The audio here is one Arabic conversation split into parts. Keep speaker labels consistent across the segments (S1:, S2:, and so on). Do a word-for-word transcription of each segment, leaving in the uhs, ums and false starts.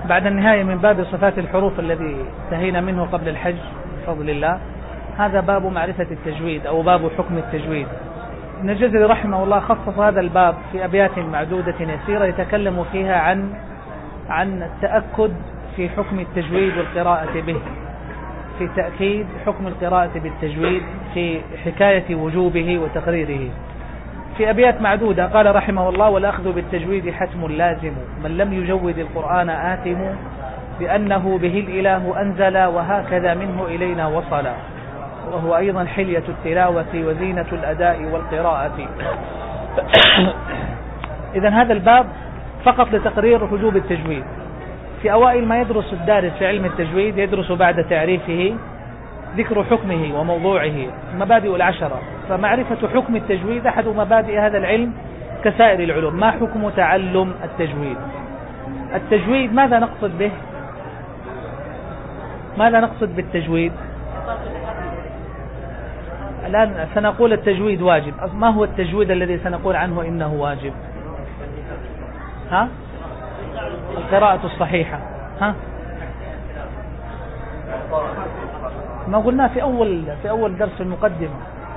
S1: بعد النهاية من باب صفات الحروف الذي انتهينا منه قبل الحج بفضل الله. هذا باب معرفة التجويد أو باب حكم التجويد. ابن الجزري رحمه الله خصص هذا الباب في أبيات معدودة يسيرة يتكلم فيها عن عن التأكد في حكم التجويد والقراءة به، في تأكيد حكم القراءة بالتجويد، في حكاية وجوبه وتقريره في أبيات معدودة. قال رحمه الله: والأخذ بالتجويد حتم لازم، من لم يجود القرآن آثم، بأنه به الإله أنزل، وهكذا منه إلينا وصل، وهو أيضا حلية التلاوة وزينة الأداء والقراءة. إذن هذا الباب فقط لتقرير وجوب التجويد. في أوائل ما يدرس الدارس في علم التجويد يدرس بعد تعريفه ذكر حكمه وموضوعه، مبادئ العشرة. فمعرفة حكم التجويد أحد مبادئ هذا العلم كسائر العلوم. ما حكم تعلم التجويد؟ التجويد ماذا نقصد به؟ ماذا نقصد بالتجويد؟ الآن سنقول التجويد واجب. ما هو التجويد الذي سنقول عنه إنه واجب؟ ها؟ القراءة الصحيحة. ها؟ ما قلنا في أول في أول درس المقدمة.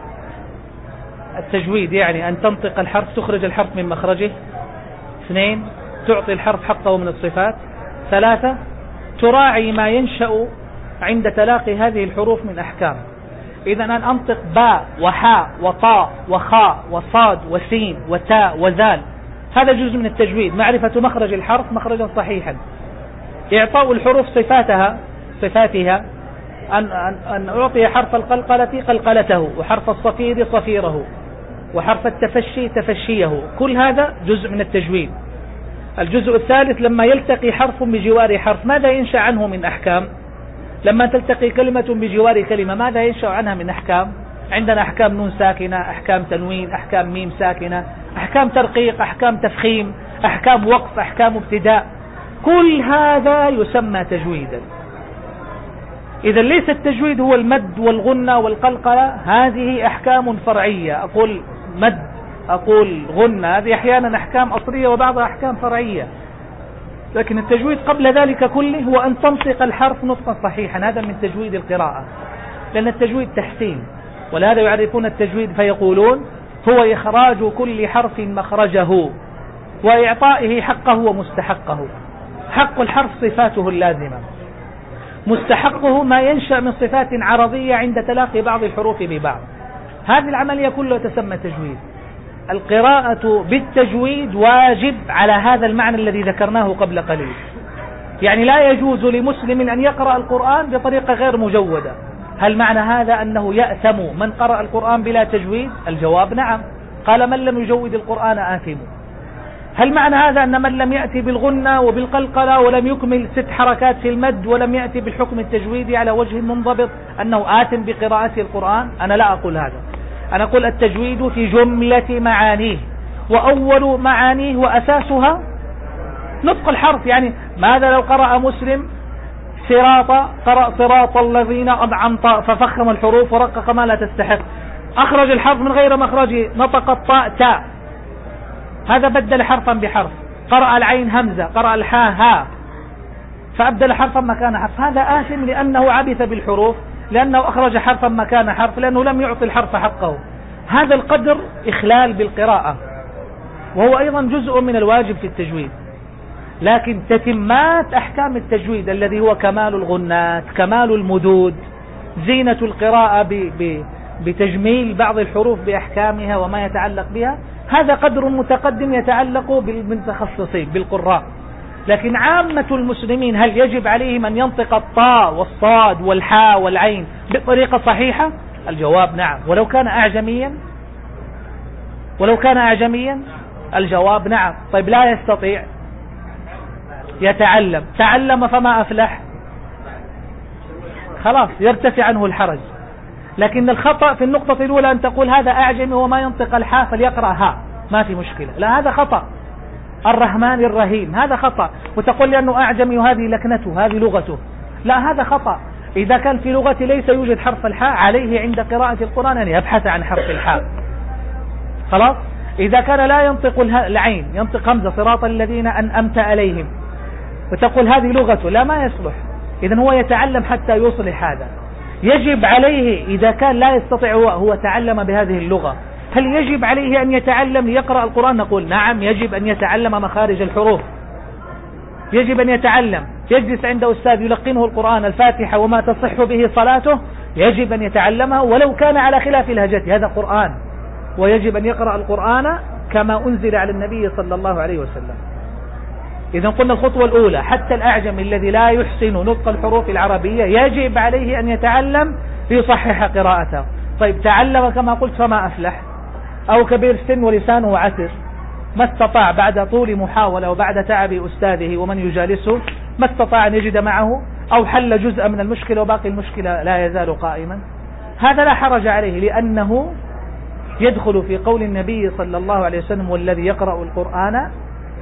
S1: التجويد يعني أن تنطق الحرف، تخرج الحرف من مخرجه. اثنين، تعطي الحرف حقه من الصفات. ثلاثة، تراعي ما ينشأ عند تلاقي هذه الحروف من أحكام. إذا أن أنطق باء وحاء وطاء وخاء وصاد وسين وتاء وذال، هذا جزء من التجويد، معرفة مخرج الحرف مخرجا صحيحا. إعطاء الحروف صفاتها صفاتها أن, أن, أن أعطي حرف القلقلة قلقلته، وحرف الصفير صفيره، وحرف التفشي تفشيه. كل هذا جزء من التجويد. الجزء الثالث: لما يلتقي حرف بجوار حرف ماذا ينشأ عنه من أحكام؟ لما تلتقي كلمة بجوار كلمة ماذا ينشأ عنها من أحكام؟ عندنا أحكام نون ساكنة، أحكام تنوين، أحكام ميم ساكنة، أحكام ترقيق، أحكام تفخيم، أحكام وقف، أحكام ابتداء. كل هذا يسمى تجويدا. إذا ليس التجويد هو المد والغنة والقلقلة، هذه أحكام فرعية. أقول مد، أقول غنة، هذه أحيانا أحكام أصلية وبعضها أحكام فرعية. لكن التجويد قبل ذلك كله هو أن تنطق الحرف نطقا صحيحا. هذا من تجويد القراءة، لأن التجويد تحسين. ولهذا يعرفون التجويد فيقولون: هو إخراج كل حرف مخرجه وإعطائه حقه ومستحقه. حق الحرف صفاته اللازمة، مستحقه ما ينشأ من صفات عرضية عند تلاقي بعض الحروف ببعض. هذه العملية كلها تسمى تجويد. القراءة بالتجويد واجب على هذا المعنى الذي ذكرناه قبل قليل. يعني لا يجوز لمسلم أن يقرأ القرآن بطريقة غير مجودة. هل معنى هذا أنه يأثم من قرأ القرآن بلا تجويد؟ الجواب نعم. قال: من لم يجود القرآن آثم. هل معنى هذا أن من لم يأتي بالغنة وبالقلقلة ولم يكمل ست حركات في المد ولم يأتي بالحكم التجويدي على وجه منضبط أنه آثم بقراءة القرآن؟ أنا لا أقول هذا. أنا أقول التجويد في جملة معانيه، وأول معانيه وأساسها نطق الحرف. يعني ماذا لو قرأ مسلم صراط، قرأ صراط الذين أنعمت ففخم الحروف ورقق ما لا تستحق، أخرج الحرف من غير مخرجه، نطق الطاء تاء، هذا بدل حرفا بحرف. قرأ العين همزة، قرأ الحاء ها، فأبدل حرفا مكان حرف، هذا آثم لأنه عبث بالحروف، لأنه أخرج حرفا مكان حرف، لأنه لم يعطي الحرف حقه. هذا القدر إخلال بالقراءة، وهو أيضا جزء من الواجب في التجويد. لكن تتمات أحكام التجويد الذي هو كمال الغنات، كمال المدود، زينة القراءة ب ب بتجميل بعض الحروف بأحكامها وما يتعلق بها، هذا قدر متقدم يتعلق بالمتخصصين بالقراء. لكن عامة المسلمين هل يجب عليهم أن ينطق الطاء والصاد والحاء والعين بطريقة صحيحة؟ الجواب نعم. ولو كان أعجميا ولو كان أعجميا الجواب نعم. طيب لا يستطيع، يتعلم، تعلم فما أفلح، خلاص يرتفع عنه الحرج. لكن الخطأ في النقطة الأولى أن تقول هذا أعجمي وما ينطق الحاء فليقرأ ها، ما في مشكلة، لا هذا خطأ. الرحمن الرحيم هذا خطأ، وتقول لي أنه أعجمي وهذه لكنته هذه لغته، لا هذا خطأ. إذا كان في لغة ليس يوجد حرف الحاء عليه عند قراءة القرآن أن يبحث عن حرف الحاء، خلاص. إذا كان لا ينطق العين، ينطق همزة صراط الذين أنأمت عليهم، وتقول هذه لغته، لا ما يصلح. إذن هو يتعلم حتى يصلح هذا. يجب عليه إذا كان لا يستطيع هو, هو تعلم بهذه اللغة، هل يجب عليه أن يتعلم ليقرأ القرآن؟ نقول نعم، يجب أن يتعلم مخارج الحروف، يجب أن يتعلم، يجلس عند أستاذ يلقنه القرآن الفاتحة وما تصح به صلاته، يجب أن يتعلمها ولو كان على خلاف لهجته، هذا قرآن، ويجب أن يقرأ القرآن كما أنزل على النبي صلى الله عليه وسلم. إذا قلنا الخطوة الأولى حتى الأعجم الذي لا يحسن نطق الحروف العربية يجب عليه أن يتعلم ليصحح قراءته. طيب تعلم كما قلت فما أفلح، أو كبير السن ولسانه عسر، ما استطاع بعد طول محاولة وبعد تعب أستاذه ومن يجالسه ما استطاع أن يجد معه، أو حل جزءا من المشكلة وباقي المشكلة لا يزال قائما، هذا لا حرج عليه، لأنه يدخل في قول النبي صلى الله عليه وسلم والذي يقرأ القرآن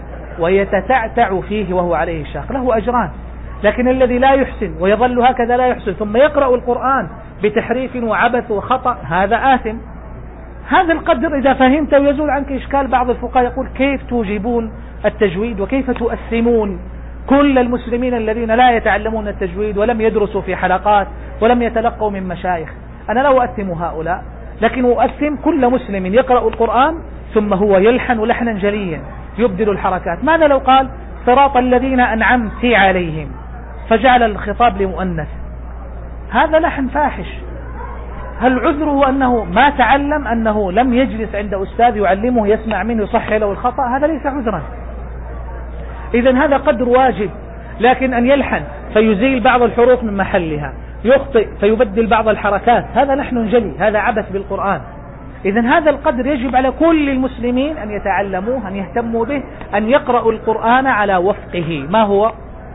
S1: ويتتعتع فيه وهو عليه شاق له أجران. لكن الذي لا يحسن ويظل هكذا لا يحسن ثم يقرأ القرآن بتحريف وعبث وخطأ هذا آثم. هذا القدر إذا فهمت ويزول عنك إشكال بعض الفقهاء يقول كيف توجبون التجويد وكيف تؤثمون كل المسلمين الذين لا يتعلمون التجويد ولم يدرسوا في حلقات ولم يتلقوا من مشايخ. أنا لا أؤثم هؤلاء، لكن أؤثم كل مسلم يقرأ القرآن ثم هو يلحن لحنا جليا يبدل الحركات. ماذا لو قال صراط الذين أنعمت عليهم فجعل الخطاب لمؤنث؟ هذا لحن فاحش. هل عذره أنه ما تعلم، أنه لم يجلس عند أستاذ يعلمه يسمع منه يصحح له الخطأ؟ هذا ليس عذرا. إذن هذا قدر واجب. لكن أن يلحن فيزيل بعض الحروف من محلها، يخطئ فيبدل بعض الحركات، هذا لحن جلي، هذا عبث بالقرآن. إذن هذا القدر يجب على كل المسلمين أن يتعلموه، أن يهتموا به، أن يقرأوا القرآن على وفقه. ما هو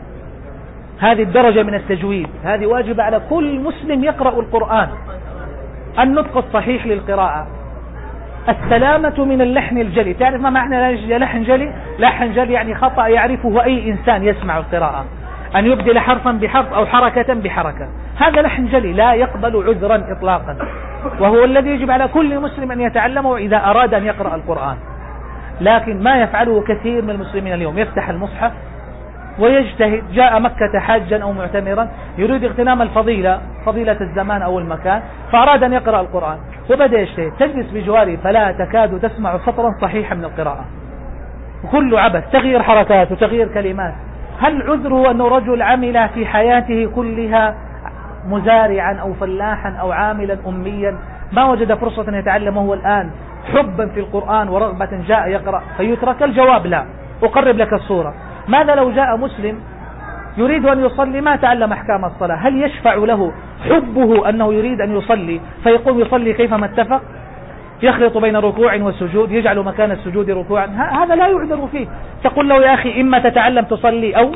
S1: هذه الدرجة من التجويد؟ هذه واجب على كل مسلم يقرأ القرآن. النطق الصحيح للقراءة، السلامة من اللحن الجلي. تعرف ما معنى لحن جلي؟ لحن جلي يعني خطأ يعرفه أي إنسان يسمع القراءة، أن يبدل حرفا بحرف أو حركة بحركة، هذا لحن جلي لا يقبل عذرا إطلاقا، وهو الذي يجب على كل مسلم أن يتعلمه إذا أراد أن يقرأ القرآن. لكن ما يفعله كثير من المسلمين اليوم، يفتح المصحف ويجتهد، جاء مكة حاجا أو معتمرا يريد اغتنام الفضيلة، فضيلة الزمان أو المكان، فأراد أن يقرأ القرآن وبدأ يجتهد، تجلس بجواره فلا تكاد تسمع سطرا صحيحا من القراءة، كل عبث، تغيير حركات وتغيير كلمات. هل عذره أنه رجل عمل في حياته كلها مزارعا أو فلاحا أو عاملا أميا ما وجد فرصة أن يتعلم هو الآن حبا في القرآن ورغبة جاء يقرأ فيترك؟ الجواب لا. أقرب لك الصورة. ماذا لو جاء مسلم يريد أن يصلي ما تعلم أحكام الصلاة، هل يشفع له حبه أنه يريد أن يصلي فيقوم يصلي كيفما اتفق، يخلط بين ركوع وسجود، يجعل مكان السجود ركوعا؟ هذا لا يعذر فيه. تقول له يا أخي إما تتعلم تصلي أو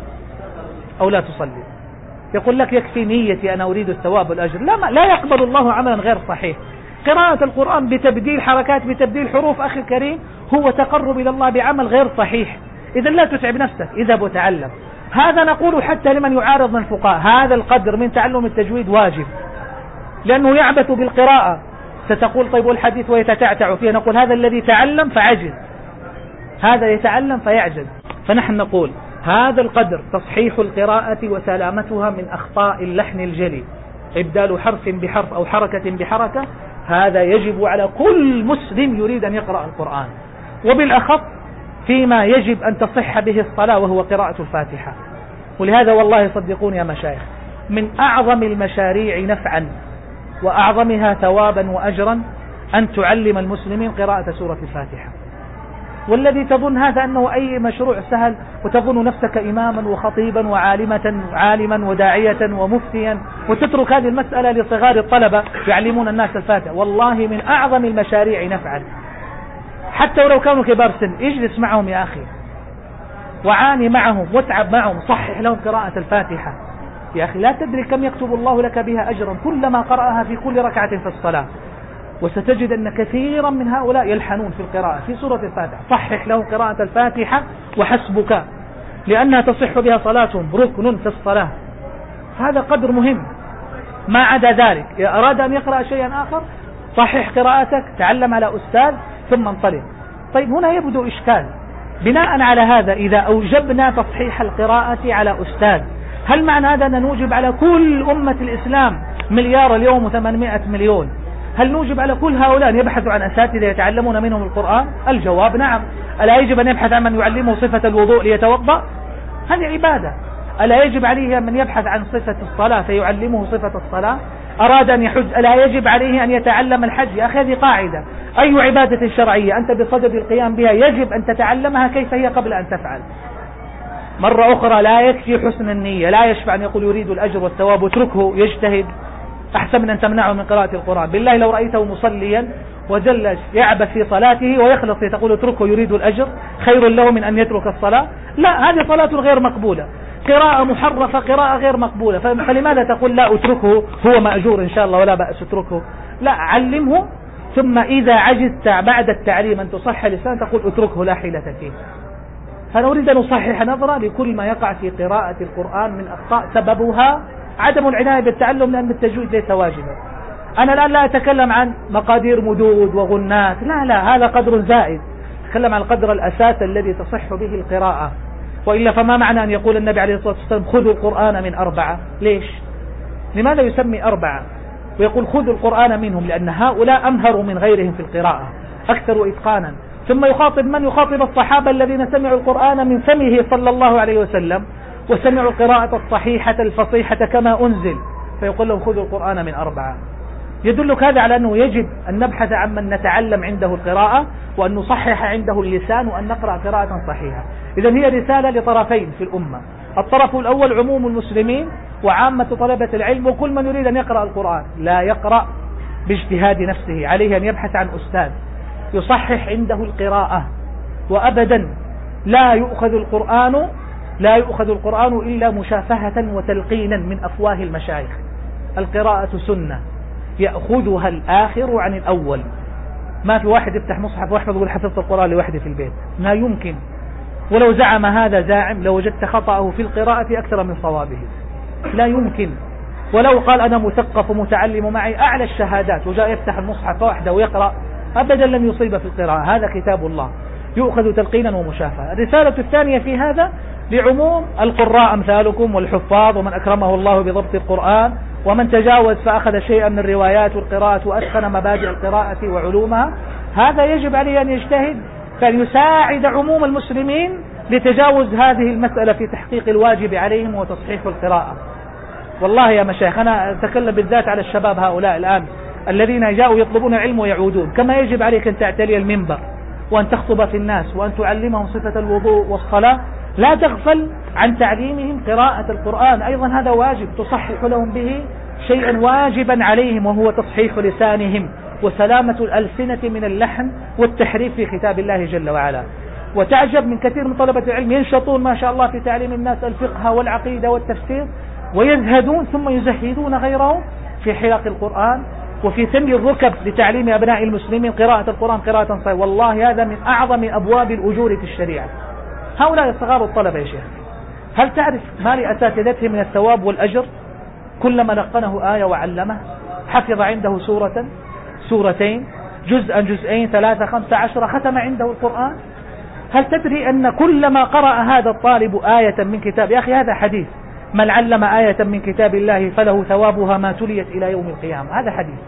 S1: أو لا تصلي، يقول لك يكفي نيتي أنا أريد الثواب والأجر. لا, لا يقبل الله عملا غير صحيح. قراءة القرآن بتبديل حركات بتبديل حروف أخي الكريم هو تقرب إلى الله بعمل غير صحيح. إذا لا تتعب نفسك، اذهب وتعلم. هذا نقول حتى لمن يعارض من الفقهاء، هذا القدر من تعلم التجويد واجب، لأنه يعبث بالقراءة. ستقول طيب والحديث ويتتعتع فيه، نقول هذا الذي تعلم فعجز، هذا يتعلم فيعجز. فنحن نقول هذا القدر تصحيح القراءة وسلامتها من أخطاء اللحن الجلي، إبدال حرف بحرف أو حركة بحركة، هذا يجب على كل مسلم يريد أن يقرأ القرآن، وبالأخص فيما يجب أن تصح به الصلاة وهو قراءة الفاتحة. ولهذا والله صدقوني يا مشايخ من أعظم المشاريع نفعا وأعظمها ثوابا وأجرا أن تعلم المسلمين قراءة سورة الفاتحة. والذي تظن هذا أنه أي مشروع سهل وتظن نفسك إماما وخطيبا وعالمة عالما وداعية ومفتيا وتترك هذه المسألة لصغار الطلبة يعلمون الناس الفاتحة، والله من أعظم المشاريع نفعا. حتى ولو كانوا كبار سن اجلس معهم يا أخي وعاني معهم واتعب معهم، صحح لهم قراءة الفاتحة يا أخي، لا تدري كم يكتب الله لك بها أجرا كلما قرأها في كل ركعة في الصلاة. وستجد أن كثيرا من هؤلاء يلحنون في القراءة في سورة الفاتحة. صحح له قراءة الفاتحة وحسبك، لأنها تصح بها صلاتهم، ركن في الصلاة. هذا قدر مهم. ما عدا ذلك إذا أراد أن يقرأ شيئا آخر صحح قراءتك، تعلم على أستاذ ثم انطلق. طيب هنا يبدو إشكال، بناء على هذا إذا أوجبنا تصحيح القراءة على أستاذ، هل معنى هذا أن نوجب على كل أمة الإسلام مليار اليوم وثمانمائة مليون، هل نوجب على كل هؤلاء أن يبحثوا عن أساتذة يتعلمون منهم القرآن؟ الجواب نعم. ألا يجب أن يبحث عن من يعلمه صفة الوضوء ليتوضأ؟ هذه عبادة. ألا يجب عليه من يبحث عن صفة الصلاة فيعلمه صفة الصلاة؟ أراد أن يحج ألا يجب عليه أن يتعلم الحج؟ يا أخي هذه قاعدة، أي عبادة شرعية أنت بصدد القيام بها يجب أن تتعلمها كيف هي قبل أن تفعل. مرة أخرى لا يكفي حسن النية، لا يشفع أن يقول يريد الأجر والثواب واتركه يجتهد، أحسن من أن تمنعه من قراءة القرآن. بالله لو رأيته مصليا وجل يعبث في صلاته ويخلص تقول اتركه يريد الأجر خير له من أن يترك الصلاة؟ لا، هذه صلاة غير مقبولة، قراءة محرفة، قراءة غير مقبولة. فلماذا تقول لا اتركه هو مأجور إن شاء الله ولا بأس اتركه؟ لا، علمه، ثم إذا عجزت بعد التعليم أن تصحح لسان تقول اتركه لا حيلة فيه. فنريد أن نصحح نظرة لكل ما يقع في قراءة القرآن من أخطاء سببها عدم العناية بالتعلم، لأن التجويد ليس واجبا. أنا الآن لا أتكلم عن مقادير مدود وغنات، لا لا، هذا قدر زائد، أتكلم عن القدر الأساس الذي تصح به القراءة. وإلا فما معنى أن يقول النبي عليه الصلاة والسلام خذوا القرآن من أربعة؟ ليش؟ لماذا يسمي أربعة ويقول خذوا القرآن منهم؟ لأن هؤلاء أمهروا من غيرهم في القراءة، أكثر إتقانا. ثم يخاطب من؟ يخاطب الصحابة الذين سمعوا القرآن من فمه صلى الله عليه وسلم وسمعوا القراءة الصحيحة الفصيحة كما أنزل، فيقول لهم خذوا القرآن من أربعة. يدلك هذا على أنه يجب أن نبحث عن من نتعلم عنده القراءة وأن نصحح عنده اللسان وأن نقرأ قراءة صحيحة. إذن هي رسالة لطرفين في الأمة، الطرف الأول عموم المسلمين وعامة طلبة العلم وكل من يريد أن يقرأ القرآن، لا يقرأ باجتهاد نفسه، عليه أن يبحث عن أستاذ يصحح عنده القراءة. وأبدا لا يؤخذ القرآن لا يؤخذ القرآن إلا مشافهة وتلقينا من أفواه المشايخ. القراءة سنة يأخذها الآخر عن الأول. ما في واحد يفتح مصحف واحد يقول حفظت القرآن لوحده في البيت، لا يمكن. ولو زعم هذا زاعم لوجدت خطأه في القراءة أكثر من صوابه، لا يمكن. ولو قال أنا مثقف ومتعلم معي أعلى الشهادات وجاء يفتح المصحف وحده ويقرأ أبدا لم يصيب في القراءة. هذا كتاب الله يؤخذ تلقينا ومشافهة. الرسالة الثانية في هذا لعموم القراء أمثالكم والحفاظ ومن أكرمه الله بضبط القرآن ومن تجاوز فأخذ شيئا من الروايات والقراءة وأتقن مبادئ القراءة وعلومها. هذا يجب عليه أن يجتهد فأن يساعد عموم المسلمين لتجاوز هذه المسألة في تحقيق الواجب عليهم وتصحيح القراءة. والله يا مشايخ أنا أتكلم بالذات على الشباب هؤلاء الآن الذين جاءوا يطلبون العلم ويعودون، كما يجب عليك أن تعتلي المنبر وأن تخطب في الناس وأن تعلمهم صفة الوضوء والصلاة، لا تغفل عن تعليمهم قراءة القرآن، أيضا هذا واجب تصحح لهم به شيئا واجبا عليهم وهو تصحيح لسانهم وسلامة الألسنة من اللحن والتحريف في كتاب الله جل وعلا. وتعجب من كثير من طلبة العلم ينشطون ما شاء الله في تعليم الناس الفقه والعقيدة والتفسير ويزهدون ثم يزهدون غيرهم في حلق القرآن وفي ثني الركب لتعليم أبناء المسلمين قراءة القرآن قراءة صحيحة. والله هذا من أعظم أبواب الأجور في الشريعة. هؤلاء صغار الطلبة يا شيخ، هل تعرف ما لأساتذتهم من الثواب والأجر؟ كلما لقنه آية وعلمه، حفظ عنده سورة سورتين جزءا جزئين ثلاثة خمسة عشر، ختم عنده القرآن. هل تدري أن كلما قرأ هذا الطالب آية من كتاب، يا أخي هذا حديث، من علم آية من كتاب الله فله ثوابها ما تليت إلى يوم القيامة، هذا حديث.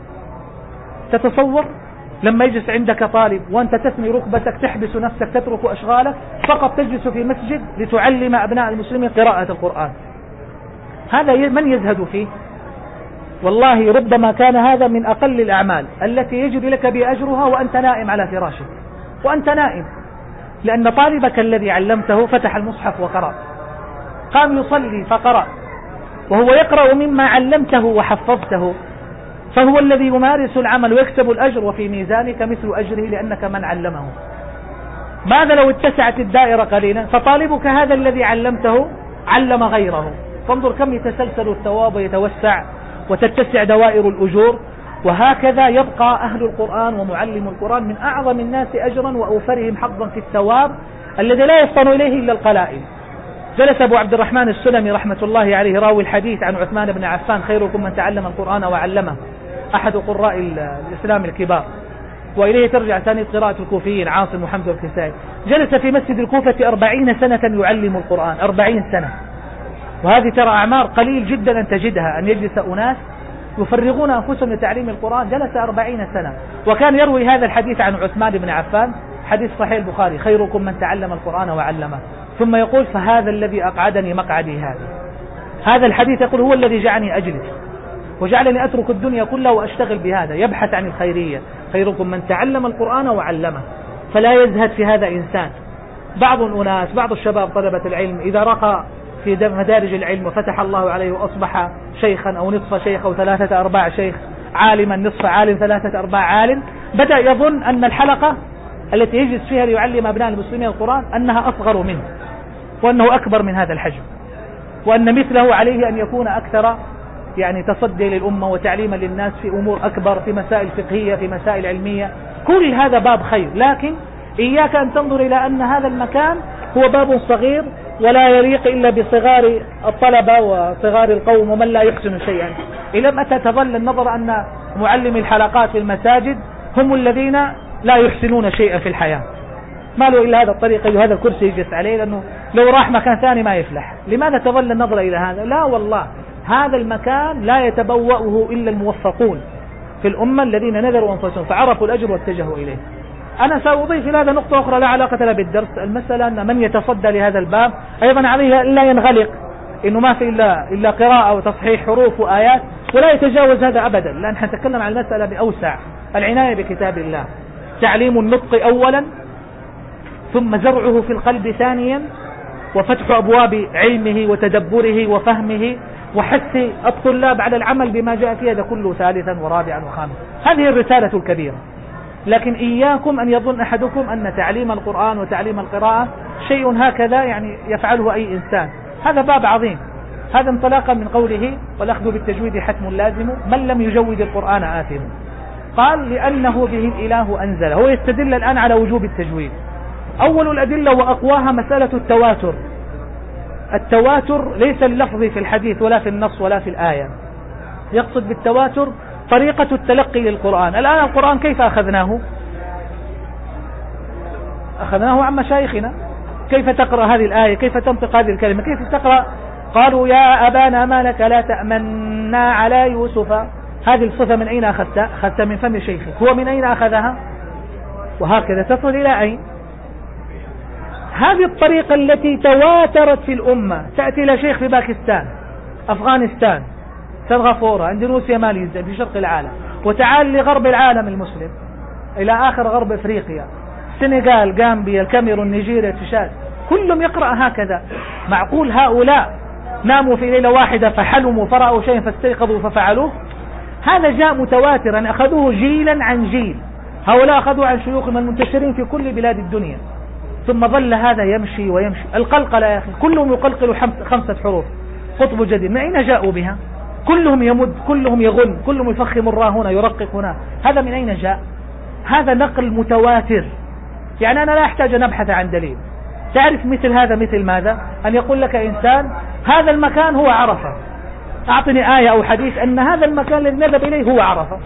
S1: تتصور لما يجلس عندك طالب وأنت تثني ركبتك تحبس نفسك تترك أشغالك فقط تجلس في مسجد لتعلم أبناء المسلمين قراءة القرآن، هذا من يزهد فيه؟ والله ربما كان هذا من أقل الأعمال التي يجب لك بأجرها وأنت نائم على فراشك، وأنت نائم، لأن طالبك الذي علمته فتح المصحف وقرأ، قام يصلي فقرأ، وهو يقرأ مما علمته وحفظته، فهو الذي يمارس العمل ويكسب الأجر وفي ميزانك مثل أجره لأنك من علمه. ماذا لو اتسعت الدائرة قليلا فطالبك هذا الذي علمته علم غيره، فانظر كم يتسلسل الثواب ويتوسع وتتسع دوائر الأجور. وهكذا يبقى أهل القرآن ومعلم القرآن من أعظم الناس أجرا وأوفرهم حظا في الثواب الذي لا يفطن إليه إلا القلائل. جلس أبو عبد الرحمن السلمي رحمة الله عليه راوي الحديث عن عثمان بن عفان خيركم من تعلم القرآن وعلمه، أحد قراء الإسلام الكبار، وإليه ترجع ثاني قراءة الكوفيين عاصم وحمد والكسائي. جلس في مسجد الكوفة أربعين سنة يعلم القرآن، أربعين سنة، وهذه ترى أعمار قليل جدا أن تجدها، أن يجلس أناس يفرغون أنفسهم لتعليم القرآن. جلس أربعين سنة. وكان يروي هذا الحديث عن عثمان بن عفان، حديث صحيح البخاري: خيركم من تعلم القرآن وعلمه. ثم يقول: فهذا الذي أقعدني مقعدي هذا. هذا الحديث يقول هو الذي جعلني أجلس وجعلني أترك الدنيا كلها وأشتغل بهذا، يبحث عن الخيرية. خيركم من تعلم القرآن وعلمه. فلا يزهد في هذا إنسان. بعض الأناس، بعض الشباب طلبة العلم، إذا رقى في مدارج العلم وفتح الله عليه وأصبح شيخا أو نصف شيخ أو ثلاثة أرباع شيخ، عالما نصف عالم ثلاثة أرباع عالم، بدأ يظن أن الحلقة التي يجلس فيها ليعلم أبناء المسلمين القرآن أنها أصغر منه، وأنه أكبر من هذا الحجم، وأن مثله عليه أن يكون أكثر يعني تصدي للأمة وتعليما للناس في أمور أكبر، في مسائل فقهية، في مسائل علمية. كل هذا باب خير، لكن إياك أن تنظر إلى أن هذا المكان هو باب صغير ولا يليق إلا بصغار الطلبة وصغار القوم ومن لا يحسن شيئا. إلى متى تظل النظر أن معلمي الحلقات في المساجد هم الذين لا يحسنون شيئا في الحياة؟ ما له إلا هذا الطريق، هذا الكرسي يجلس عليه، لأنه لو راح مكان ثاني ما يفلح. لماذا تظل النظر إلى هذا؟ لا والله، هذا المكان لا يتبوأه إلا الموفقون في الأمة الذين نذروا أنفسهم فعرفوا الأجر واتجهوا إليه. أنا سأضيف إلى هذا نقطة أخرى لا علاقة لها بالدرس. المسألة أن من يتصدى لهذا الباب أيضا عليه لا ينغلق إنه ما في إلا, إلا قراءة وتصحيح حروف وآيات، ولا يتجاوز هذا أبدا، لأن نتكلم عن المسألة بأوسع. العناية بكتاب الله، تعليم النطق أولا، ثم زرعه في القلب ثانيا، وفتح أبواب علمه وتدبره وفهمه، وحث الطلاب على العمل بما جاء فيه، هذا كله ثالثا ورابعا وخامسا. هذه الرسالة الكبيرة. لكن إياكم أن يظن أحدكم أن تعليم القرآن وتعليم القراءة شيء هكذا يعني يفعله أي إنسان. هذا باب عظيم. هذا انطلاقا من قوله: والأخذ بالتجويد حتم لازم، من لم يجود القرآن آثم. قال: لأنه به الإله أنزل. هو يستدل الآن على وجوب التجويد. أول الأدلة وأقواها مسألة التواتر. التواتر ليس اللفظي في الحديث ولا في النص ولا في الآية. يقصد بالتواتر طريقة التلقي للقرآن. الآن القرآن كيف أخذناه؟ أخذناه عن مشايخنا. كيف تقرأ هذه الآية؟ كيف تنطق هذه الكلمة؟ كيف تقرأ؟ قالوا: يا أبانا ما لك لا تأمنا على يوسف. هذه الصفة من أين أخذتها؟ أخذتها من فم شيخك. هو من أين أخذها؟ وهكذا تصل إلى أين؟ هذه الطريقة التي تواترت في الأمة تأتي إلى شيخ في باكستان، أفغانستان، سنغافورة، اندونيسيا، ماليزيا، في شرق العالم، وتعال لغرب العالم المسلم إلى آخر غرب أفريقيا، السنغال، غامبيا، الكاميرون، نيجيريا، تشاد، كلهم يقرأ هكذا. معقول هؤلاء ناموا في ليلة واحدة فحلموا فرأوا شيئا فاستيقظوا ففعلوه؟ هذا جاء متواترا، أخذوه جيلا عن جيل. هؤلاء أخذوا عن شيوخهم المنتشرين في كل بلاد الدنيا، ثم ظل هذا يمشي ويمشي. القلقلة يا أخي، كلهم يقلقلوا خمسة حروف قطب جديد، من أين جاءوا بها؟ كلهم يمد، كلهم يغن، كلهم يفخم الراء هنا يرقق هنا. هذا من أين جاء؟ هذا نقل متواتر. يعني أنا لا أحتاج أن أبحث عن دليل. تعرف مثل هذا مثل ماذا؟ أن يقول لك إنسان: هذا المكان هو عرفة. أعطني آية أو حديث أن هذا المكان الذي نذهب إليه هو عرفة.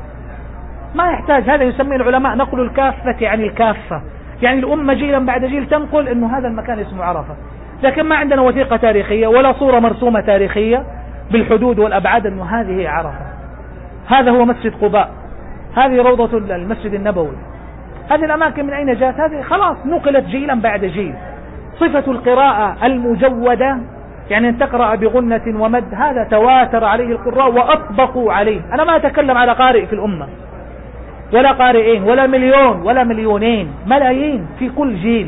S1: ما يحتاج. هذا يسميه العلماء نقل الكافة عن الكافة. يعني الأمة جيلا بعد جيل تنقل أنه هذا المكان اسمه عرفة، لكن ما عندنا وثيقة تاريخية ولا صورة مرسومة تاريخية بالحدود والأبعاد أنه هذه عرفة. هذا هو مسجد قباء، هذه روضة المسجد النبوي. هذه الأماكن من أين جاءت؟ هذه خلاص نقلت جيلا بعد جيل. صفة القراءة المجودة، يعني أن تقرأ بغنة ومد، هذا تواتر عليه القراء وأطبقوا عليه. أنا ما أتكلم على قارئ في الأمة ولا قارئين ولا مليون ولا مليونين، ملايين في كل جيل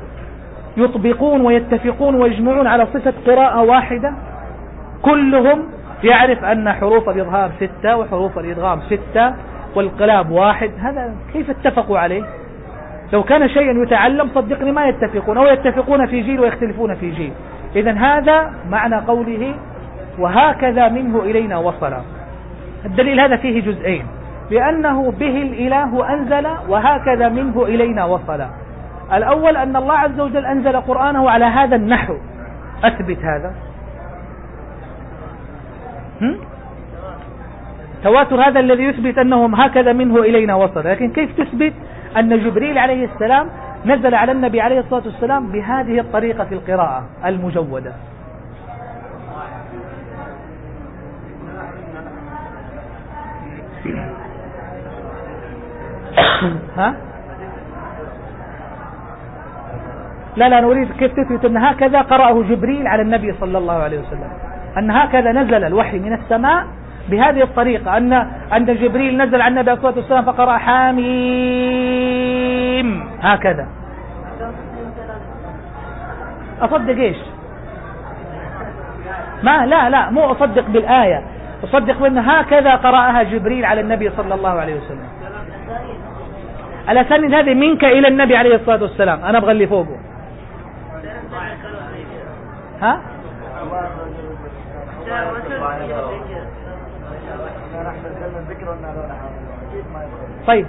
S1: يطبقون ويتفقون ويجمعون على صفة قراءة واحدة. كلهم يعرف أن حروف الإظهار ستة وحروف الإدغام ستة والقلاب واحد. هذا كيف اتفقوا عليه؟ لو كان شيئا يتعلم صدقني ما يتفقون، أو يتفقون في جيل ويختلفون في جيل. إذن هذا معنى قوله: وهكذا منه إلينا وصل. الدليل هذا فيه جزئين: لأنه به الإله أنزل، وهكذا منه إلينا وصل. الأول أن الله عز وجل أنزل قرآنه على هذا النحو. أثبت هذا. هم؟ تواتر هذا الذي يثبت أنهم هكذا منه إلينا وصل. لكن كيف تثبت أن جبريل عليه السلام نزل على النبي عليه الصلاة والسلام بهذه الطريقة في القراءة المجودة؟ ها؟ لا لا نريد كيف تثبت أن هكذا قرأه جبريل على النبي صلى الله عليه وسلم، أن هكذا نزل الوحي من السماء بهذه الطريقة، أن أن جبريل نزل على النبي عليه الصلاة والسلام فقرأ حاميم هكذا. أصدق إيش؟ ما لا لا مو أصدق بالآية، أصدق بأن هكذا قرأها جبريل على النبي صلى الله عليه وسلم. الأسانيد هذه منك إلى النبي عليه الصلاة والسلام، أنا أبغى اللي فوقه. ها؟ طيب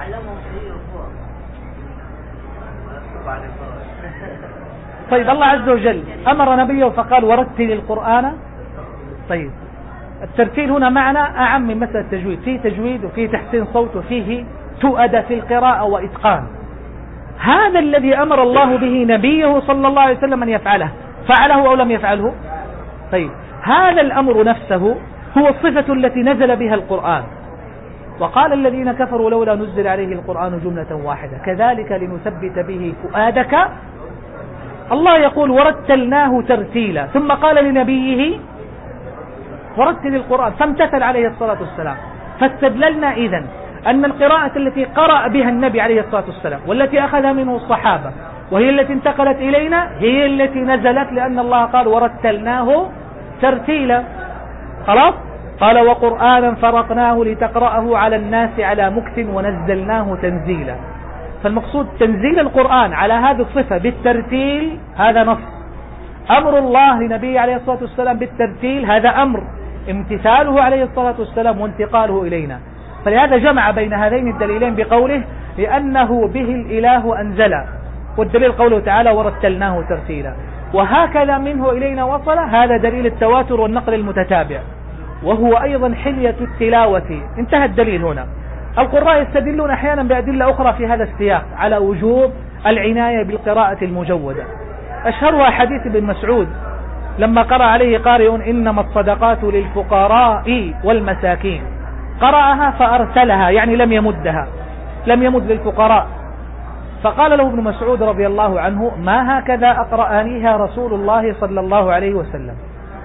S1: طيب الله عز وجل أمر نبيه فقال ورتل القرآن. طيب الترتيل هنا معنى أعم من مسألة التجويد، فيه تجويد وفيه تحسين صوت وفيه تؤدى في القراءة وإتقان. هذا الذي أمر الله به نبيه صلى الله عليه وسلم أن يفعله، فعله أو لم يفعله؟ طيب هذا الأمر نفسه هو الصفة التي نزل بها القرآن. وقال الذين كفروا لولا نزل عليه القرآن جملة واحدة كذلك لنثبت به فؤادك. الله يقول ورتلناه ترتيلا، ثم قال لنبيه ورتل القرآن، فامتثل عليه الصلاة والسلام. فاستدللنا إذن أن القراءة التي قرأ بها النبي عليه الصلاة والسلام والتي أخذها منه الصحابة وهي التي انتقلت إلينا هي التي نزلت، لأن الله قال ورتلناه ترتيلا. خلاص؟ قال وقرآنا فرقناه لتقرأه على الناس على مكث ونزلناه تنزيلا. فالمقصود تنزيل القرآن على هذه الصفة بالترتيل هذا نص. أمر الله لنبيه عليه الصلاة والسلام بالترتيل هذا أمر، امتثاله عليه الصلاة والسلام وانتقاله إلينا. فلهذا جمع بين هذين الدليلين بقوله لأنه به الإله أنزل، والدليل قوله تعالى ورتلناه ترتيلا. وهكذا منه إلينا وصل، هذا دليل التواتر والنقل المتتابع، وهو أيضا حلية التلاوة. انتهى الدليل هنا. القراء يستدلون أحيانا بأدلة أخرى في هذا السياق على وجوب العناية بالقراءة المجودة. أشهرها حديث ابن مسعود لما قرأ عليه قارئ إنما الصدقات للفقراء والمساكين، قرأها فأرسلها يعني لم يمدها، لم يمد للفقراء. فقال له ابن مسعود رضي الله عنه ما هكذا أقرأنيها رسول الله صلى الله عليه وسلم.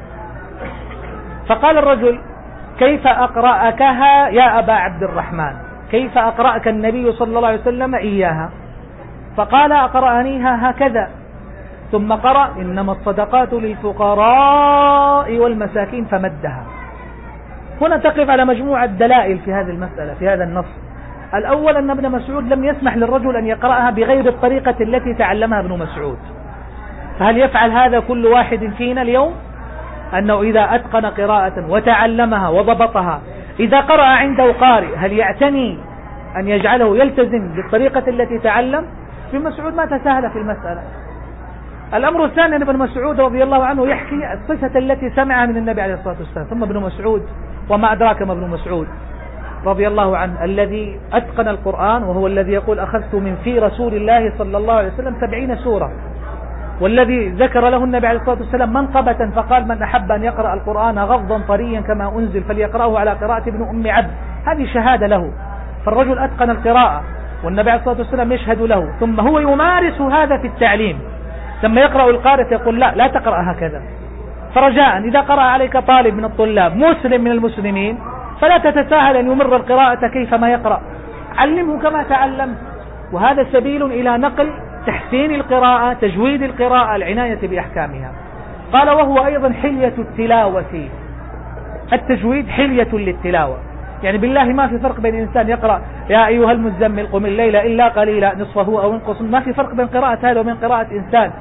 S1: فقال الرجل كيف أقرأكها يا أبا عبد الرحمن، كيف أقرأك النبي صلى الله عليه وسلم إياها؟ فقال أقرأنيها هكذا، ثم قرأ إنما الصدقات للفقراء والمساكين فمدها. هنا تقف على مجموعة دلائل في هذه المسألة في هذا النص. الأول أن ابن مسعود لم يسمح للرجل أن يقرأها بغير الطريقة التي تعلمها ابن مسعود. فهل يفعل هذا كل واحد فينا اليوم؟ أنه إذا أتقن قراءة وتعلمها وضبطها إذا قرأ عنده قارئ هل يعتني أن يجعله يلتزم بالطريقة التي تعلم؟ ابن مسعود ما تساهل في المسألة. الأمر الثاني أن ابن مسعود رضي الله عنه يحكي الصفة التي سمعها من النبي عليه الصلاة والسلام. ثم ابن مسعود وما أدراك ما ابن مسعود رضي الله عنه الذي أتقن القرآن، وهو الذي يقول أخذت من في رسول الله صلى الله عليه وسلم سبعين سورة، والذي ذكر له النبي عليه الصلاة والسلام منقبة فقال من أحب أن يقرأ القرآن غضا طريا كما أنزل فليقرأه على قراءة ابن أم عبد. هذه شهادة له. فالرجل أتقن القراءة والنبي عليه الصلاة والسلام يشهد له، ثم هو يمارس هذا في التعليم. لما يقرأ القارئ يقول لا لا تقرأ هكذا. فرجاء إذا قرأ عليك طالب من الطلاب مسلم من المسلمين فلا تتساهل أن يمر القراءة كيفما يقرأ، علمه كما تعلم. وهذا سبيل إلى نقل تحسين القراءة، تجويد القراءة، العناية بأحكامها. قال وهو أيضا حلية التلاوة. التجويد حلية للتلاوة، يعني بالله ما في فرق بين إنسان يقرأ يا أيها المزمل قم الليل إلا قليلا نصفه أو انقص، ما في فرق بين قراءة هذا وبين قراءة إنسان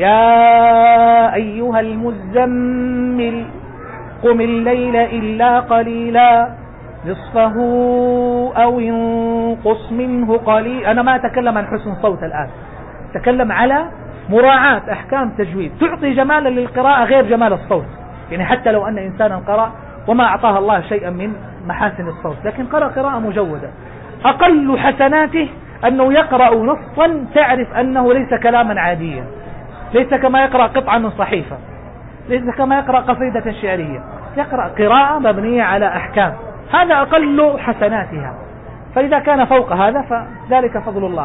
S1: يا أيها المزمل قم الليل إلا قليلا نصفه أو انقص منه قليلا. أنا ما أتكلم عن حسن صوت الآن، أتكلم على مراعاة أحكام تجويد تعطي جمالا للقراءة غير جمال الصوت. يعني حتى لو أن إنسانا قرأ وما أعطاه الله شيئا من محاسن الصوت، لكن قرأ قراءة مجودة. أقل حسناته أنه يقرأ نصا تعرف أنه ليس كلاما عاديا، ليس كما يقرأ قطعة من صحيفة، ليس كما يقرأ قصيدة شعرية، يقرأ قراءة مبنية على أحكام. هذا أقل حسناتها، فإذا كان فوق هذا فذلك فضل الله.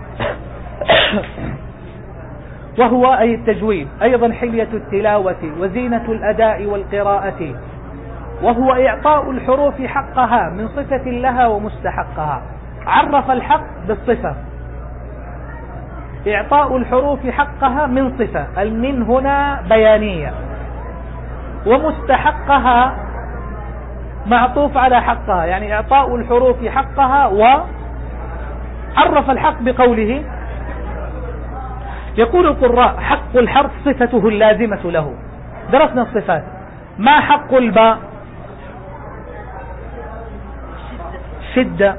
S1: وهو أي التجويد أيضا حلية التلاوة وزينة الأداء والقراءة، وهو إعطاء الحروف حقها من صفة لها ومستحقها. عرف الحق بالصفة، إعطاء الحروف حقها من صفة، المن هنا بيانية، ومستحقها معطوف على حقها، يعني إعطاء الحروف حقها. وعرف الحق بقوله، يقول القراء حق الحرف صفته اللازمة له. درسنا الصفات. ما حق الباء؟ شدة،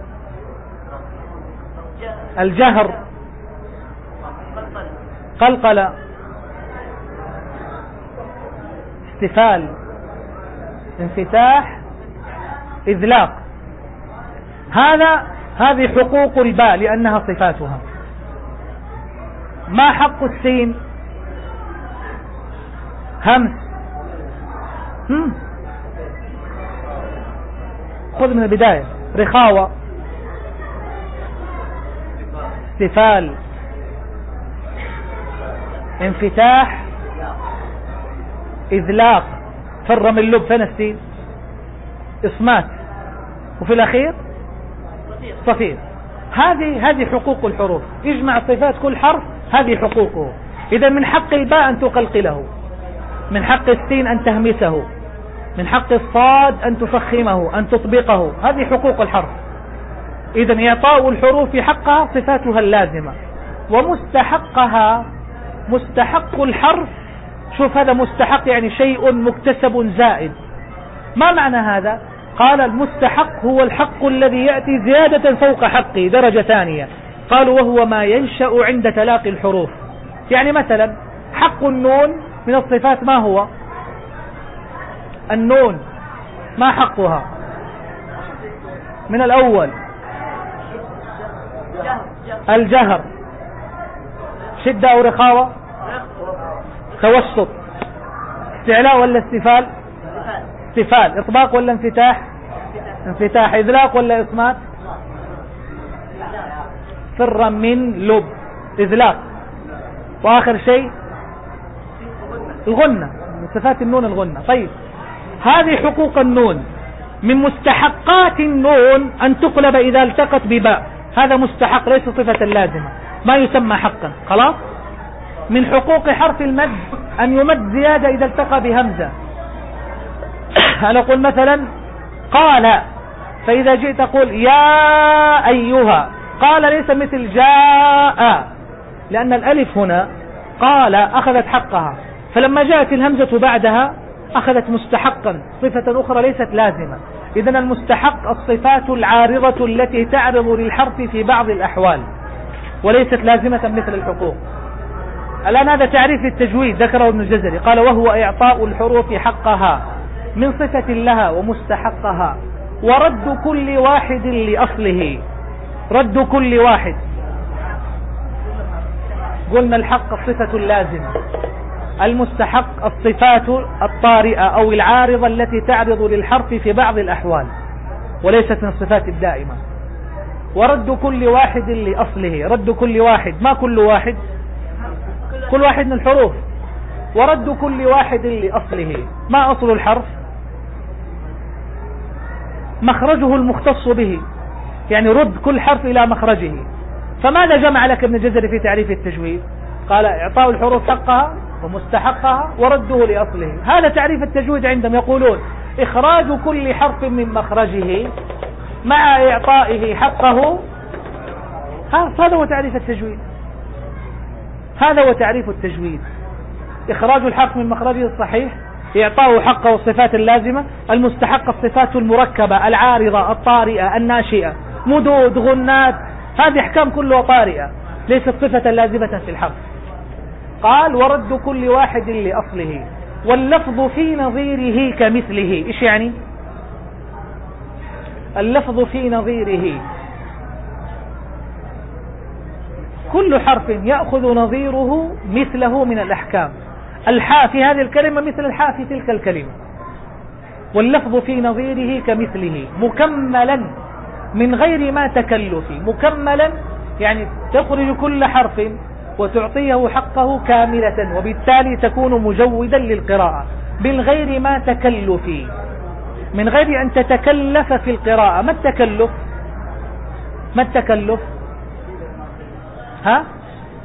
S1: الجهر، قلقلة، استفال، انفتاح، إذلاق. هذا هذه حقوق الباء لأنها صفاتها. ما حق السين؟ همس، هم. خذ من البداية. رخاوة، استفال، انفتاح، إذلاق. فر من اللب، فين السين؟ إصمات، وفي الأخير صفير. هذه هذه حقوق الحروف. اجمع صفات كل حرف، هذه حقوقه. إذا من حق الباء أن تقلقله، من حق السين أن تهمسه، من حق الصاد أن تفخمه، أن تطبقه. هذه حقوق الحرف. إذا إعطاء الحروف حقها صفاتها اللازمة، ومستحقها مستحق الحرف. شوف، هذا مستحق يعني شيء مكتسب زائد. ما معنى هذا؟ قال المستحق هو الحق الذي يأتي زيادة فوق حقه، درجة ثانية. قالوا وهو ما ينشأ عند تلاقي الحروف. يعني مثلا حق النون من الصفات ما هو؟ النون ما حقها؟ من الأول الجهر، شدة أو رخاوة، توسط، استعلاء ولا استفال؟ استفال. إطباق ولا انفتاح؟ انفتاح. إذلاق ولا إصمات؟ فر من لب، إذلاق. وآخر شيء الغنة، من صفات النون الغنة. طيب، هذه حقوق النون. من مستحقات النون أن تقلب إذا التقت بباء، هذا مستحق ليس صفة لازمة، ما يسمى حقا. خلاص. من حقوق حرف المد أن يمد زيادة إذا التقى بهمزة. أنا أقول مثلا قال، فإذا جئت تقول يا أيها، قال ليس مثل جاء، لأن الألف هنا قال أخذت حقها، فلما جاءت الهمزة بعدها أخذت مستحقا، صفة أخرى ليست لازمة. إذن المستحق الصفات العارضة التي تعرض للحرف في بعض الأحوال وليست لازمة مثل الحقوق. الآن هذا تعريف للتجويد ذكره ابن الجزري. قال وهو إعطاء الحروف حقها من صفة لها ومستحقها، ورد كل واحد لأصله. رد كل واحد، قلنا الحق الصفة اللازمة، المستحق الصفات الطارئة أو العارضة التي تعرض للحرف في بعض الأحوال وليست من الصفات الدائمة. ورد كل واحد لأصله. رد كل واحد، ما كل واحد؟ كل واحد من الحروف. ورد كل واحد لأصله. ما أصل الحرف؟ مخرجه المختص به، يعني رد كل حرف إلى مخرجه. فماذا جمع لك ابن الجزري في تعريف التجويد؟ قال إعطاء الحروف حقها ومستحقها ورده لأصله. هذا تعريف التجويد عندهم. يقولون إخراج كل حرف من مخرجه مع إعطائه حقه. هذا هو تعريف التجويد. هذا هو تعريف التجويد. إخراج الحرف من مخرجه الصحيح، إعطاءه حقه الصفات اللازمة، المستحق الصفات المركبة العارضة الطارئة الناشئة، مدود، غنات، هذه أحكام كلها طارئة ليست صفة لازمة في الحرف. قال ورد كل واحد لأصله، واللفظ في نظيره كمثله. إيش يعني؟ اللفظ في نظيره، كل حرف يأخذ نظيره مثله من الأحكام. الحاء في هذه الكلمة مثل الحاء في تلك الكلمة، واللفظ في نظيره كمثله مكملا من غير ما تكلف. مكملا يعني تخرج كل حرف وتعطيه حقه كاملة، وبالتالي تكون مجودا للقراءة من غير ما تكلف، من غير أن تتكلف في القراءة. ما التكلف؟ ما التكلف؟ ها؟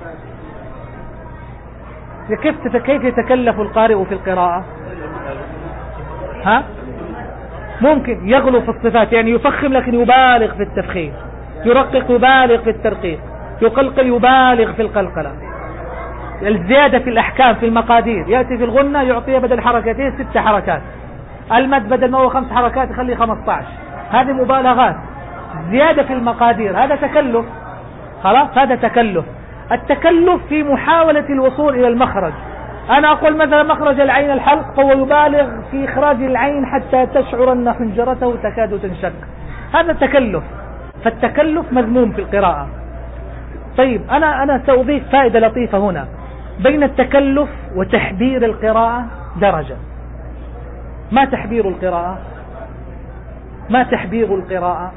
S1: كيف كيف يتكلف القارئ في القراءة؟ ها؟ ممكن يغلو في الصفات، يعني يفخم لكن يبالغ في التفخيم، يرقق يبالغ في الترقيق، يقلقل يبالغ في القلقلة. الزيادة في الأحكام في المقادير، يأتي في الغنة يعطيه بدل حركتين ست حركات، المد بدل ما هو خمس حركات يخلي خمسة عشر. هذه مبالغات، زيادة في المقادير، هذا تكلف. خلاص هذا تكلف. التكلف في محاولة الوصول إلى المخرج. أنا أقول مثلا مخرج العين الحلق، فهو يبالغ في إخراج العين حتى تشعر أن حنجرته تكاد تنشق، هذا تكلف. فالتكلف مذموم في القراءة. طيب أنا أنا سأضيف فائدة لطيفة هنا، بين التكلف وتحبير القراءة درجة. ما تحبير القراءة؟ ما تحبير القراءة؟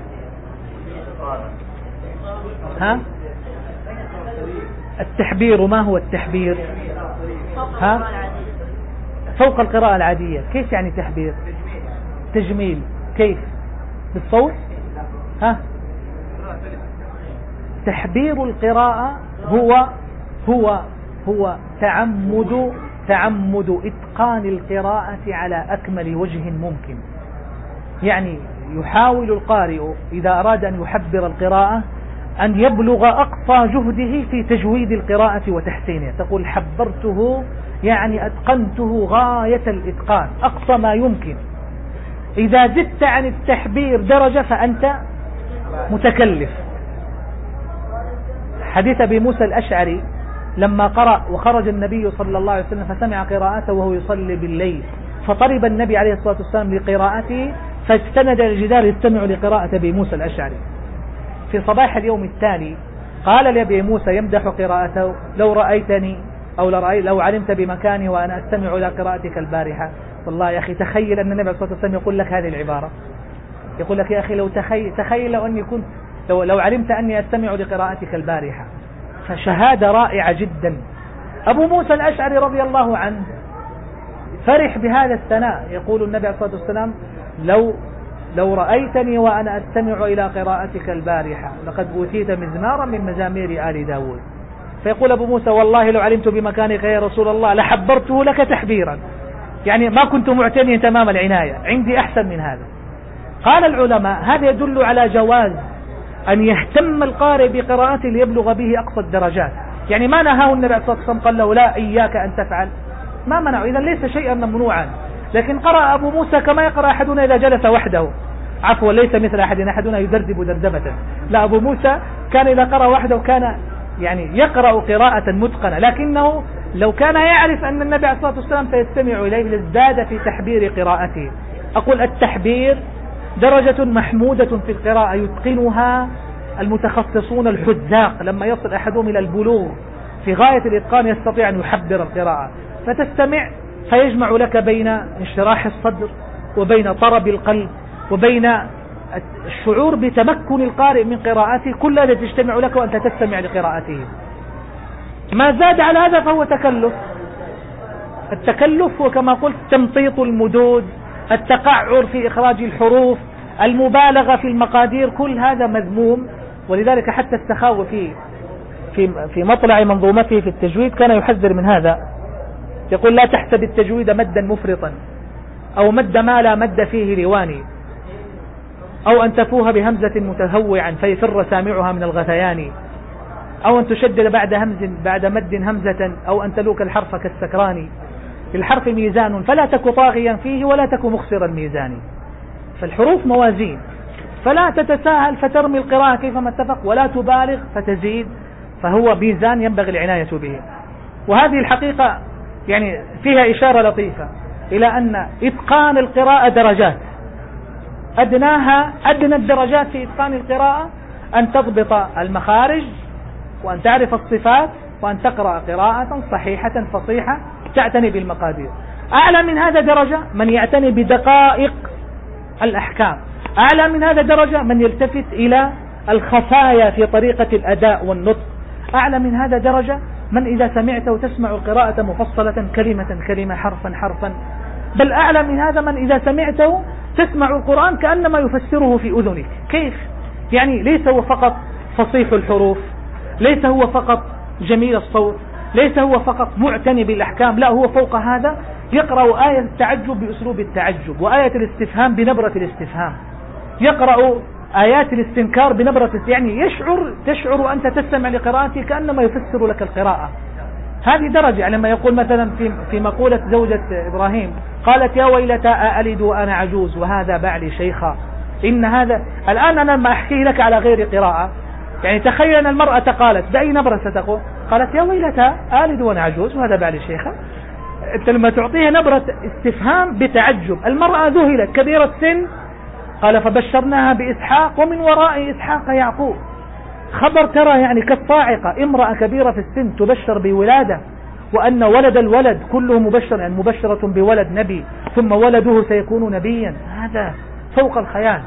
S1: ها؟ التحبير ما هو التحبير؟ ها؟ فوق القراءة العادية. كيف يعني تحبير؟ تجميل. كيف؟ بالصوت؟ ها؟ تحبير القراءة هو هو هو تعمد تعمد إتقان القراءة على أكمل وجه ممكن. يعني يحاول القارئ إذا أراد أن يحبر القراءة أن يبلغ أقصى جهده في تجويد القراءة وتحسينها. تقول حبرته يعني أتقنته غاية الإتقان، أقصى ما يمكن. إذا زدت عن التحبير درجة فأنت متكلف. حديث أبي موسى الأشعري لما قرأ وخرج النبي صلى الله عليه وسلم فسمع قراءته وهو يصلي بالليل، فطرب النبي عليه الصلاة والسلام لقراءته فاستند الجدار يستمع لقراءة أبي موسى الأشعري. في صباح اليوم التالي قال لأبي موسى يمدح قراءته: لو رأيتني أو لو علمت بمكاني وأنا أستمع إلى قراءتك البارحة. والله يا أخي تخيل أن النبي عليه الصلاة والسلام يقول لك هذه العبارة، يقول لك يا أخي لو تخيل, تخيل لو أني كنت لو, لو علمت أني أستمع لقراءتك البارحة. فشهادة رائعة جدا. أبو موسى الأشعري رضي الله عنه فرح بهذا الثناء، يقول النبي عليه الصلاة والسلام: لو لو رأيتني وأنا أستمع إلى قراءتك البارحة لقد أوتيت مزمارا من مزامير آل داود. فيقول أبو موسى: والله لو علمت بمكانك يا رسول الله لحبرته لك تحبيرا، يعني ما كنت معتنيا تمام العناية، عندي أحسن من هذا. قال العلماء: هذا يدل على جواز أن يهتم القارئ بقراءته ليبلغ به أقصى الدرجات. يعني ما نهاه النبي عليه الصلاة والسلام قال له: لا إياك أن تفعل، ما منعه، إذا ليس شيئا ممنوعا. لكن قرأ أبو موسى كما يقرأ أحدنا إذا جلس وحده، عفوا ليس مثل أحدنا، أحدنا يدردب دردبة، لا، أبو موسى كان إذا قرأ وحده كان يعني يقرأ قراءة متقنة، لكنه لو كان يعرف أن النبي عليه الصلاة والسلام سيستمع إليه لازداد في تحبير قراءته. أقول التحبير درجة محمودة في القراءة يتقنها المتخصصون الحذاق، لما يصل أحدهم إلى البلوغ في غاية الإتقان يستطيع أن يحبر القراءة، فتستمع فيجمع لك بين انشراح الصدر وبين طرب القلب وبين الشعور بتمكن القارئ من قراءته، كل هذا تجتمع لك وأنت تستمع لقراءته. ما زاد على هذا فهو تكلف. التكلف هو كما قلت تمطيط المدود، التقعر في إخراج الحروف، المبالغة في المقادير، كل هذا مذموم. ولذلك حتى السخاوي في في في مطلع منظومته في التجويد كان يحذر من هذا، يقول: لا تحسب التجويد مدا مفرطا أو مد ما لا مد فيه رواني، أو أن تفوها بهمزة متهوعا فيفر سامعها من الغثيان، أو أن تشدد بعد همز بعد مد همزة، أو أن تلوك الحرف كالسكران. الحرف ميزان فلا تك طاغيا فيه ولا تك مخسر الميزان. فالحروف موازين، فلا تتساهل فترمي القراءة كيفما اتفق، ولا تبالغ فتزيد، فهو ميزان ينبغي العناية به. وهذه الحقيقة يعني فيها إشارة لطيفة إلى أن إتقان القراءة درجات. أدناها أدنى الدرجات في إتقان القراءة أن تضبط المخارج وأن تعرف الصفات وأن تقرأ قراءة صحيحة فصيحة تعتني بالمقادير. أعلى من هذا درجة من يعتني بدقائق الأحكام. أعلى من هذا درجة من يلتفت إلى الخفايا في طريقة الأداء والنطق. أعلى من هذا درجة من إذا سمعت وتسمع القراءة مفصلة كلمة كلمة حرفا حرفا. بل أعلى من هذا من إذا سمعته تسمع القرآن كأنما يفسره في أذنك. كيف؟ يعني ليس هو فقط فصيح الحروف، ليس هو فقط جميل الصوت، ليس هو فقط معتني بالأحكام، لا، هو فوق هذا يقرأ آية التعجب بأسلوب التعجب، وآية الاستفهام بنبرة الاستفهام، يقرأ آيات الاستنكار بنبرة، يعني يشعر تشعر أنت تستمع لقراءته كأنما يفسر لك القراءة. هذه درجة. يعني لما يقول مثلا في في مقولة زوجة إبراهيم قالت يا ويلتى ألد وأنا عجوز وهذا بعلي شيخا. إن هذا الآن أنا ما أحكيه لك على غير قراءة. يعني تخيل أن المرأة قالت بأي نبرة ستقول؟ قالت يا ويلتى ألد وأنا عجوز وهذا بعلي شيخا. أنت لما تعطيها نبرة استفهام بتعجب، المرأة ذهلت كبيرة السن. قال فبشرناها بإسحاق ومن وراء إسحاق يعقوب. خبر ترى يعني كالصاعقة، امرأة كبيرة في السن تبشر بولادة، وأن ولد الولد كله مبشر، يعني مبشرة بولد نبي ثم ولده سيكون نبيا. هذا فوق الخيال.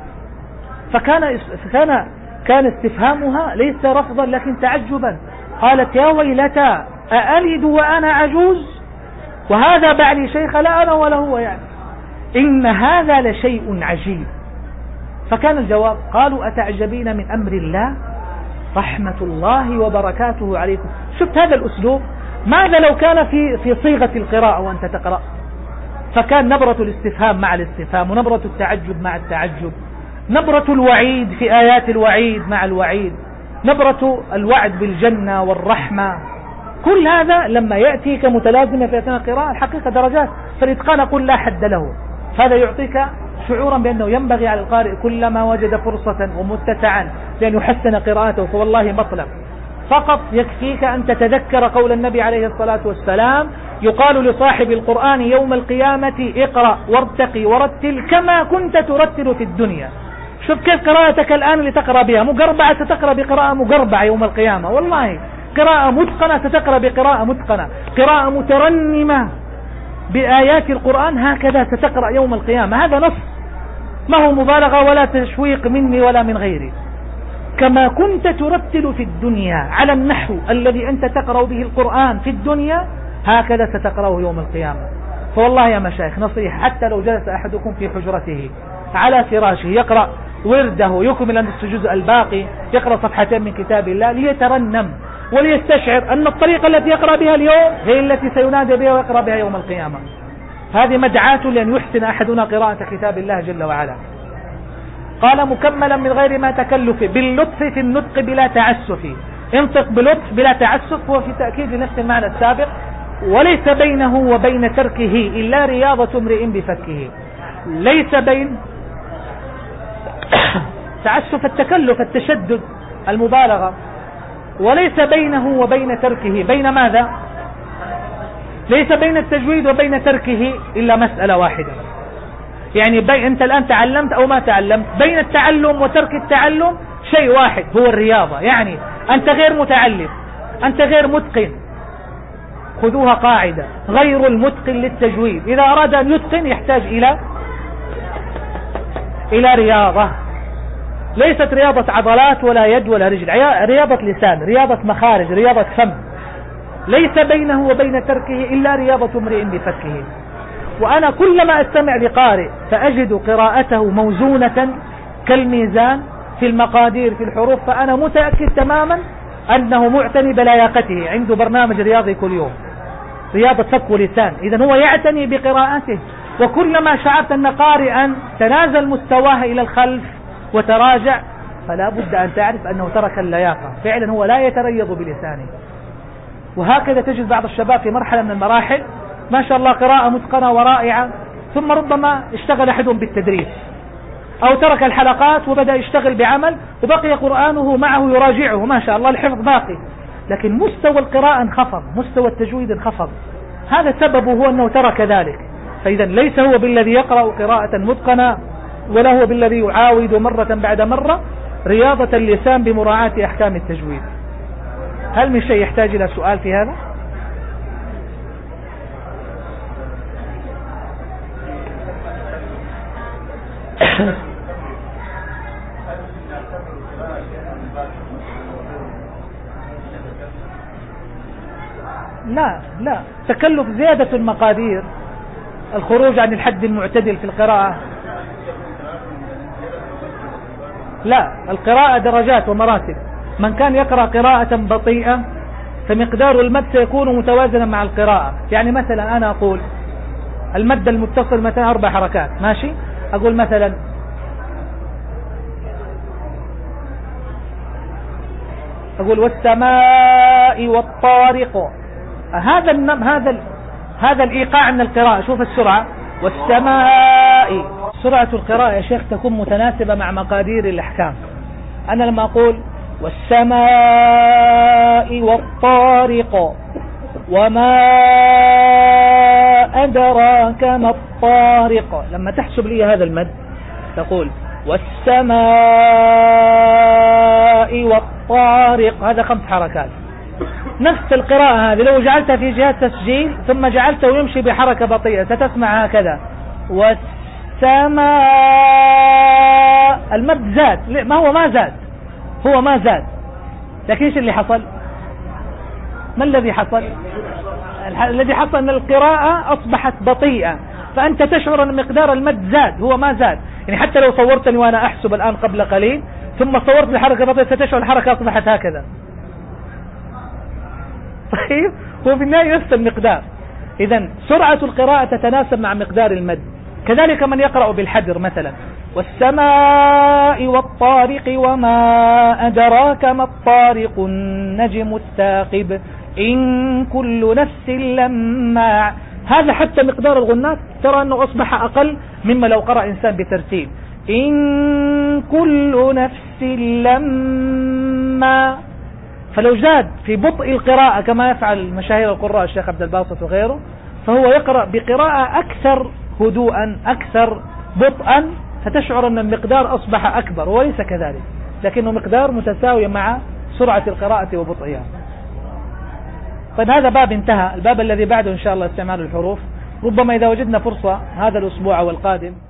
S1: فكان فكان كان استفهامها ليس رفضا لكن تعجبا. قالت يا ويلتى أألد وأنا عجوز وهذا بعلي شيخ، لا أنا ولا هو، يعني إن هذا لشيء عجيب. فكان الجواب قالوا أتعجبين من أمر الله رحمة الله وبركاته عليكم. شفت هذا الأسلوب؟ ماذا لو كان في في صيغة القراءة وأنت تقرأ؟ فكان نبرة الاستفهام مع الاستفهام، ونبرة التعجب مع التعجب، نبرة الوعيد في آيات الوعيد مع الوعيد، نبرة الوعد بالجنة والرحمة. كل هذا لما يأتي كمتلازمة في أثناء القراءة الحقيقة درجات. فالإتقان قل لا حد له. هذا يعطيك شعورا بأنه ينبغي على القارئ كلما وجد فرصة ومتسعا لأن يحسن قراءته فوالله مطلب. فقط يكفيك أن تتذكر قول النبي عليه الصلاة والسلام يقال لصاحب القرآن يوم القيامة اقرأ وارتقي ورتل كما كنت ترتل في الدنيا. شوف كيف قراءتك الآن اللي تقرأ بها مقربعة، ستقرأ بقراءة مقربعة يوم القيامة. والله قراءة متقنة ستقرأ بقراءة متقنة، قراءة مترنمة بآيات القرآن هكذا ستقرأ يوم القيامة. هذا نص، ما هو مبالغة ولا تشويق مني ولا من غيري. كما كنت ترتل في الدنيا على النحو الذي أنت تقرأ به القرآن في الدنيا هكذا ستقرأه يوم القيامة. فوالله يا مشايخ نصيحة، حتى لو جلس أحدكم في حجرته على فراشه يقرأ ورده يكمل أن الجزء الباقي يقرأ صفحتين من كتاب الله ليترنم وليستشعر أن الطريقة التي يقرأ بها اليوم هي التي سينادى بها ويقرأ بها يوم القيامة. هذه مدعاة لأن يحسن أحدنا قراءة كتاب الله جل وعلا. قال مكملا من غير ما تكلف باللطف في النطق بلا تعسف. انطق بلطف بلا تعسف هو في تأكيد لنفس المعنى السابق. وليس بينه وبين تركه إلا رياضة امرئ بفكه. ليس بين تعسف التكلف التشدد المبالغة، وليس بينه وبين تركه، بين ماذا؟ ليس بين التجويد وبين تركه إلا مسألة واحدة. يعني بين أنت الآن تعلمت أو ما تعلمت، بين التعلم وترك التعلم شيء واحد هو الرياضة. يعني أنت غير متعلم، أنت غير متقن. خذوها قاعدة، غير المتقن للتجويد إذا أراد أن يتقن يحتاج إلى إلى رياضة. ليست رياضة عضلات ولا يد ولا رجل، رياضة لسان، رياضة مخارج، رياضة فم. ليس بينه وبين تركه إلا رياضة امرئ بفكه. وأنا كلما أستمع لقارئ فأجد قراءته موزونة كالميزان في المقادير في الحروف، فأنا متأكد تماما أنه معتني بلياقته، عنده برنامج رياضي كل يوم، رياضة فك ولسان. إذن هو يعتني بقراءته. وكلما شعرت أن قارئا تنازل مستواه إلى الخلف وتراجع فلا بد أن تعرف أنه ترك اللياقة، فعلا هو لا يتريض بلسانه. وهكذا تجد بعض الشباب في مرحلة من المراحل ما شاء الله قراءة متقنة ورائعة، ثم ربما اشتغل أحدهم بالتدريس أو ترك الحلقات وبدأ يشتغل بعمل وبقي قرآنه معه يراجعه، ما شاء الله الحفظ باقي، لكن مستوى القراءة انخفض، مستوى التجويد انخفض. هذا سببه هو أنه ترك ذلك. فإذا ليس هو بالذي يقرأ قراءة متقنة ولا هو بالذي يعاود مرة بعد مرة رياضة اللسان بمراعاة أحكام التجويد. هل من شيء يحتاج إلى سؤال في هذا؟ لا لا، تكلف زيادة المقادير، الخروج عن الحد المعتدل في القراءة. لا، القراءة درجات ومراتب. من كان يقرأ قراءة بطيئة فمقدار المد سيكون متوازنا مع القراءة. يعني مثلا أنا أقول المد المتصل مثلا أربع حركات، ماشي، أقول مثلا أقول والسماء والطارق. هذا النم هذا ال... هذا الإيقاع من القراءة. شوف السرعة، والسماء. سرعة القراءة يا شيخ تكون متناسبة مع مقادير الأحكام. أنا لما أقول والسماء والطارق وما أدراك ما الطارق، لما تحسب لي هذا المد تقول والسماء والطارق، هذا خمس حركات. نفس القراءة هذه لو جعلتها في جهة تسجيل ثم جعلته يمشي بحركة بطيئة ستسمع هكذا والسماء. المد زاد، ما هو ما زاد، هو ما زاد، لكن ايش اللي حصل؟ ما الذي حصل؟ الذي حصل ان القراءة اصبحت بطيئة، فانت تشعر ان مقدار المد زاد، هو ما زاد. يعني حتى لو صورتني وانا احسب الان قبل قليل ثم صورت الحركة بطيئة ستشعر الحركة اصبحت هكذا. طيب، هو في النهاية نفس المقدار. اذا سرعة القراءة تتناسب مع مقدار المد. كذلك من يقرأ بالحدر مثلا والسماء والطارق وما أدراك ما الطارق النجم الثاقب إن كل نفس لما. هذا حتى مقدار الغنات ترى أنه أصبح أقل مما لو قرأ إنسان بترتيب. إن كل نفس لما. فلو زاد في بطء القراءة كما يفعل مشاهير القراء الشيخ عبد الباسط وغيره، فهو يقرأ بقراءة أكثر هدوءا أكثر بطئا، فتشعر أن المقدار أصبح أكبر، وليس كذلك، لكنه مقدار متساوي مع سرعة القراءة وبطئها. طيب، هذا باب انتهى. الباب الذي بعده إن شاء الله استعمال الحروف، ربما إذا وجدنا فرصة هذا الأسبوع والقادم